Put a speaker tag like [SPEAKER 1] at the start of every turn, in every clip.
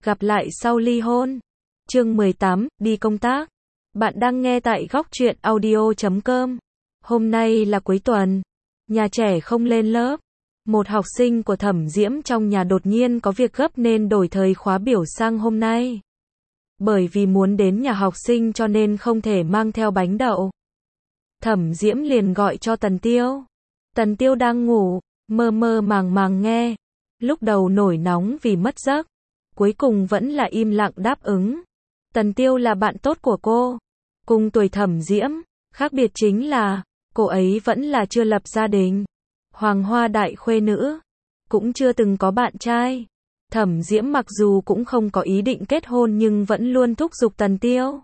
[SPEAKER 1] gặp lại sau ly hôn. Chương 18, đi công tác. Bạn đang nghe tại góc truyện audio.com. Hôm nay là cuối tuần, nhà trẻ không lên lớp. Một học sinh của Thẩm Diễm trong nhà đột nhiên có việc gấp nên đổi thời khóa biểu sang hôm nay. Bởi vì muốn đến nhà học sinh cho nên không thể mang theo bánh đậu. Thẩm Diễm liền gọi cho Tần Tiêu. Tần Tiêu đang ngủ, mơ mơ màng màng nghe. Lúc đầu nổi nóng vì mất giấc, cuối cùng vẫn là im lặng đáp ứng. Tần Tiêu là bạn tốt của cô, cùng tuổi Thẩm Diễm, khác biệt chính là, cô ấy vẫn là chưa lập gia đình, hoàng hoa đại khuê nữ, cũng chưa từng có bạn trai. Thẩm Diễm mặc dù cũng không có ý định kết hôn nhưng vẫn luôn thúc giục Tần Tiêu.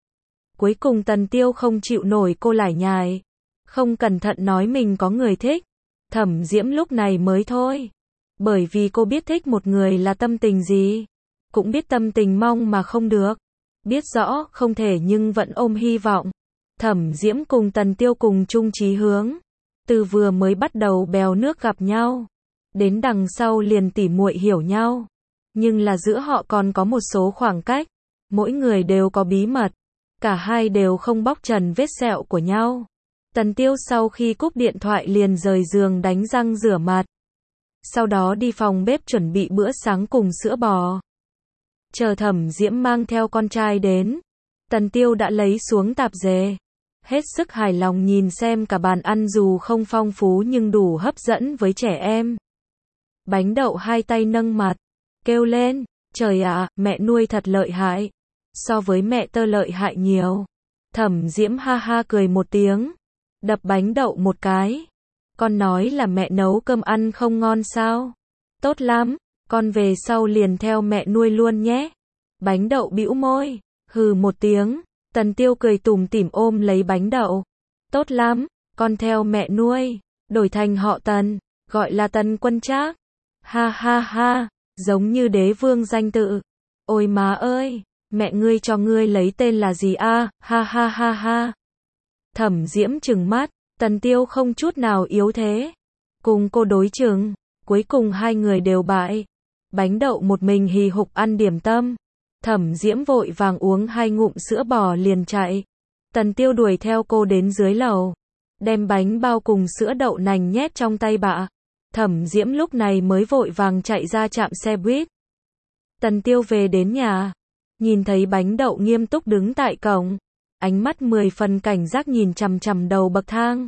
[SPEAKER 1] Cuối cùng Tần Tiêu không chịu nổi cô lải nhải, không cẩn thận nói mình có người thích. Thẩm Diễm lúc này mới thôi. Bởi vì cô biết thích một người là tâm tình gì, cũng biết tâm tình mong mà không được, biết rõ không thể nhưng vẫn ôm hy vọng. Thẩm Diễm cùng Tần Tiêu cùng chung chí hướng, từ vừa mới bắt đầu bèo nước gặp nhau, đến đằng sau liền tỉ muội hiểu nhau. Nhưng là giữa họ còn có một số khoảng cách, mỗi người đều có bí mật, cả hai đều không bóc trần vết sẹo của nhau. Tần Tiêu sau khi cúp điện thoại liền rời giường đánh răng rửa mặt. Sau đó đi phòng bếp chuẩn bị bữa sáng cùng sữa bò. Chờ Thẩm Diễm mang theo con trai đến, Tần Tiêu đã lấy xuống tạp dề. Hết sức hài lòng nhìn xem cả bàn ăn dù không phong phú nhưng đủ hấp dẫn với trẻ em. Bánh đậu hai tay nâng mặt, kêu lên, trời ạ, mẹ nuôi thật lợi hại. So với mẹ tơ lợi hại nhiều. Thẩm Diễm ha ha cười một tiếng, đập bánh đậu một cái. Con nói là mẹ nấu cơm ăn không ngon sao? Tốt lắm, con về sau liền theo mẹ nuôi luôn nhé. Bánh đậu bĩu môi, hừ một tiếng. Tần Tiêu cười tủm tỉm ôm lấy bánh đậu. Tốt lắm, con theo mẹ nuôi, đổi thành họ Tần, gọi là Tần Quân Trác. Ha ha ha, giống như đế vương danh tự. Ôi má ơi, mẹ ngươi cho ngươi lấy tên là gì a? Ha ha ha ha. Thẩm Diễm trừng mắt, Tần Tiêu không chút nào yếu thế. Cùng cô đối chừng, cuối cùng hai người đều bại. Bánh đậu một mình hì hục ăn điểm tâm. Thẩm Diễm vội vàng uống hai ngụm sữa bò liền chạy. Tần Tiêu đuổi theo cô đến dưới lầu, đem bánh bao cùng sữa đậu nành nhét trong tay bà. Thẩm Diễm lúc này mới vội vàng chạy ra trạm xe buýt. Tần Tiêu về đến nhà, nhìn thấy bánh đậu nghiêm túc đứng tại cổng, ánh mắt 10 phần cảnh giác nhìn chằm chằm đầu bậc thang.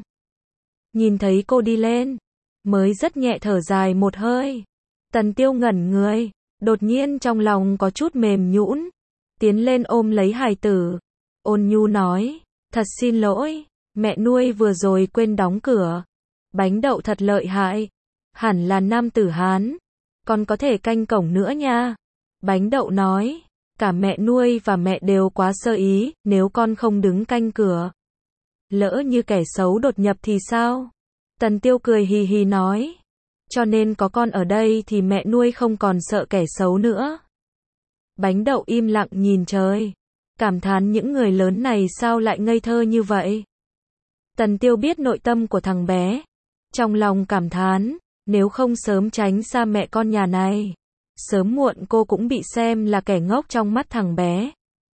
[SPEAKER 1] Nhìn thấy cô đi lên, mới rất nhẹ thở dài một hơi. Tần Tiêu ngẩn người, đột nhiên trong lòng có chút mềm nhũn, tiến lên ôm lấy hài tử, ôn nhu nói, thật xin lỗi, mẹ nuôi vừa rồi quên đóng cửa. Bánh đậu thật lợi hại, hẳn là nam tử Hán, còn có thể canh cổng nữa nha. Bánh đậu nói, cả mẹ nuôi và mẹ đều quá sơ ý, nếu con không đứng canh cửa, lỡ như kẻ xấu đột nhập thì sao? Tần Tiêu cười hì hì nói, cho nên có con ở đây thì mẹ nuôi không còn sợ kẻ xấu nữa. Bánh đậu im lặng nhìn trời, cảm thán những người lớn này sao lại ngây thơ như vậy. Tần Tiêu biết nội tâm của thằng bé, trong lòng cảm thán, nếu không sớm tránh xa mẹ con nhà này, sớm muộn cô cũng bị xem là kẻ ngốc trong mắt thằng bé.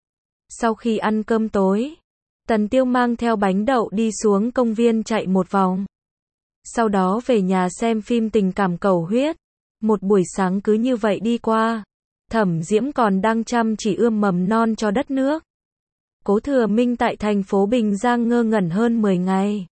[SPEAKER 1] Sau khi ăn cơm tối, Tần Tiêu mang theo bánh đậu đi xuống công viên chạy một vòng. Sau đó về nhà xem phim tình cảm cầu huyết. Một buổi sáng cứ như vậy đi qua. Thẩm Diễm còn đang chăm chỉ ươm mầm non cho đất nước. Cố Thừa Minh tại thành phố Bình Giang ngơ ngẩn hơn 10 ngày.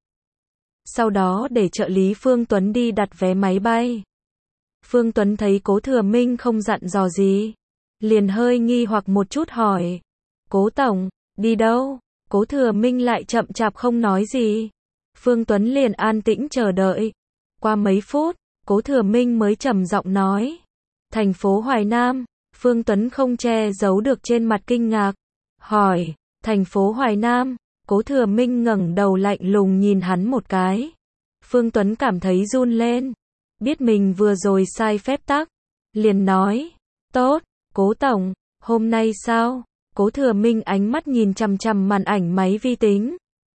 [SPEAKER 1] Sau đó để trợ lý Phương Tuấn đi đặt vé máy bay. Phương Tuấn thấy Cố Thừa Minh không dặn dò gì, liền hơi nghi hoặc một chút hỏi, Cố Tổng, đi đâu? Cố Thừa Minh lại chậm chạp không nói gì. Phương Tuấn liền an tĩnh chờ đợi. Qua mấy phút, Cố Thừa Minh mới trầm giọng nói, thành phố Hoài Nam. Phương Tuấn không che giấu được trên mặt kinh ngạc, hỏi, thành phố Hoài Nam? Cố Thừa Minh ngẩng đầu lạnh lùng nhìn hắn một cái. Phương Tuấn cảm thấy run lên, biết mình vừa rồi sai phép tắc, liền nói, tốt, Cố Tổng, hôm nay sao? Cố Thừa Minh ánh mắt nhìn chằm chằm màn ảnh máy vi tính,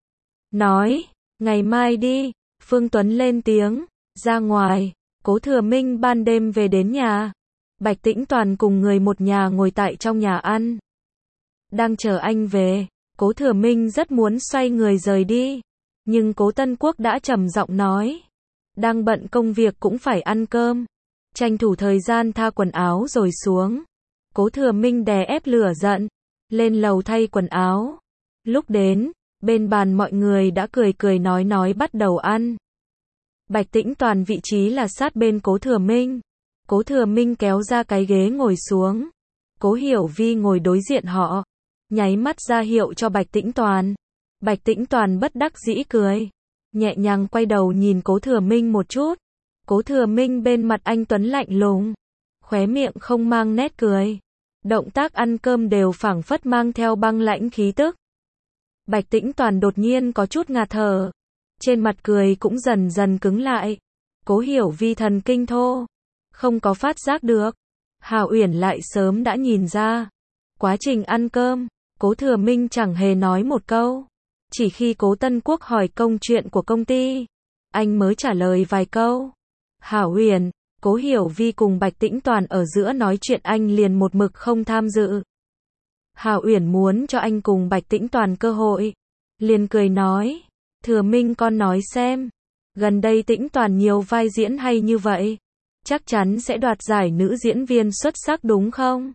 [SPEAKER 1] nói, ngày mai đi. Phương Tuấn lên tiếng, ra ngoài. Cố Thừa Minh ban đêm về đến nhà, Bạch Tĩnh Toàn cùng người một nhà ngồi tại trong nhà ăn. Đang chờ anh về, Cố Thừa Minh rất muốn xoay người rời đi. Nhưng Cố Tân Quốc đã trầm giọng nói. Đang bận công việc cũng phải ăn cơm. Tranh thủ thời gian tha quần áo rồi xuống. Cố Thừa Minh đè ép lửa giận. Lên lầu thay quần áo. Lúc đến, bên bàn mọi người đã cười cười nói bắt đầu ăn. Bạch Tĩnh Toàn vị trí là sát bên Cố Thừa Minh. Cố Thừa Minh kéo ra cái ghế ngồi xuống. Cố Hiểu Vi ngồi đối diện họ. Nháy mắt ra hiệu cho Bạch Tĩnh Toàn. Bạch Tĩnh Toàn bất đắc dĩ cười. Nhẹ nhàng quay đầu nhìn Cố Thừa Minh một chút. Cố Thừa Minh bên mặt anh tuấn lạnh lùng. Khóe miệng không mang nét cười. Động tác ăn cơm đều phảng phất mang theo băng lãnh khí tức. Bạch Tĩnh Toàn đột nhiên có chút ngạt thở. Trên mặt cười cũng dần dần cứng lại. Cố Hiểu Vi thần kinh thô. Không có phát giác được. Hào Uyển lại sớm đã nhìn ra. Quá trình ăn cơm, Cố Thừa Minh chẳng hề nói một câu. Chỉ khi Cố Tân Quốc hỏi công chuyện của công ty, anh mới trả lời vài câu. Hảo Uyển, Cố Hiểu Vi cùng Bạch Tĩnh Toàn ở giữa nói chuyện anh liền một mực không tham dự. Hảo Uyển muốn cho anh cùng Bạch Tĩnh Toàn cơ hội. Liền cười nói, Thừa Minh con nói xem, gần đây Tĩnh Toàn nhiều vai diễn hay như vậy, chắc chắn sẽ đoạt giải nữ diễn viên xuất sắc đúng không?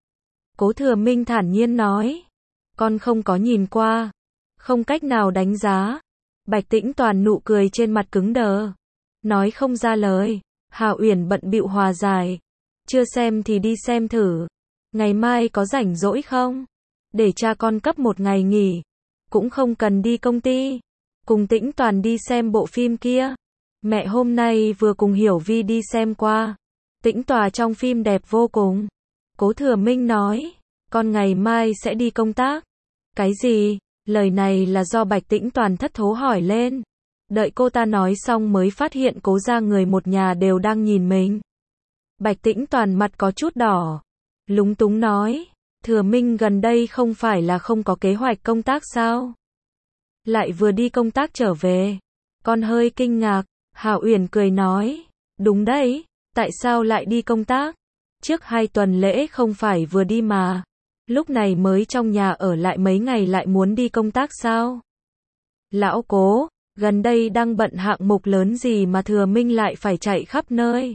[SPEAKER 1] Cố Thừa Minh thản nhiên nói, con không có nhìn qua, không cách nào đánh giá. Bạch Tĩnh Toàn nụ cười trên mặt cứng đờ, nói không ra lời. Hạo Uyển bận bịu hòa giải, chưa xem thì đi xem thử. Ngày mai có rảnh rỗi không? Để cha con cấp một ngày nghỉ, cũng không cần đi công ty. Cùng Tĩnh Toàn đi xem bộ phim kia. Mẹ hôm nay vừa cùng Hiểu Vi đi xem qua. Tĩnh Tòa trong phim đẹp vô cùng. Cố Thừa Minh nói, con ngày mai sẽ đi công tác. Cái gì? Lời này là do Bạch Tĩnh Toàn thất thố hỏi lên. Đợi cô ta nói xong mới phát hiện Cố gia người một nhà đều đang nhìn mình. Bạch Tĩnh Toàn mặt có chút đỏ. Lúng túng nói, Thừa Minh gần đây không phải là không có kế hoạch công tác sao? Lại vừa đi công tác trở về. Con hơi kinh ngạc. Hạo Uyển cười nói, đúng đấy, tại sao lại đi công tác? Trước 2 tuần lễ không phải vừa đi mà. Lúc này mới trong nhà ở lại mấy ngày lại muốn đi công tác sao? Lão Cố, gần đây đang bận hạng mục lớn gì mà Thừa Minh lại phải chạy khắp nơi?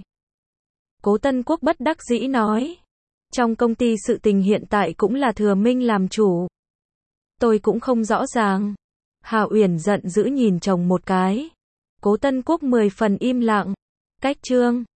[SPEAKER 1] Cố Tân Quốc bất đắc dĩ nói, trong công ty sự tình hiện tại cũng là Thừa Minh làm chủ. Tôi cũng không rõ ràng. Hạo Uyển giận dữ nhìn chồng một cái. Cố Tân Quốc 10 phần im lặng. Cách chương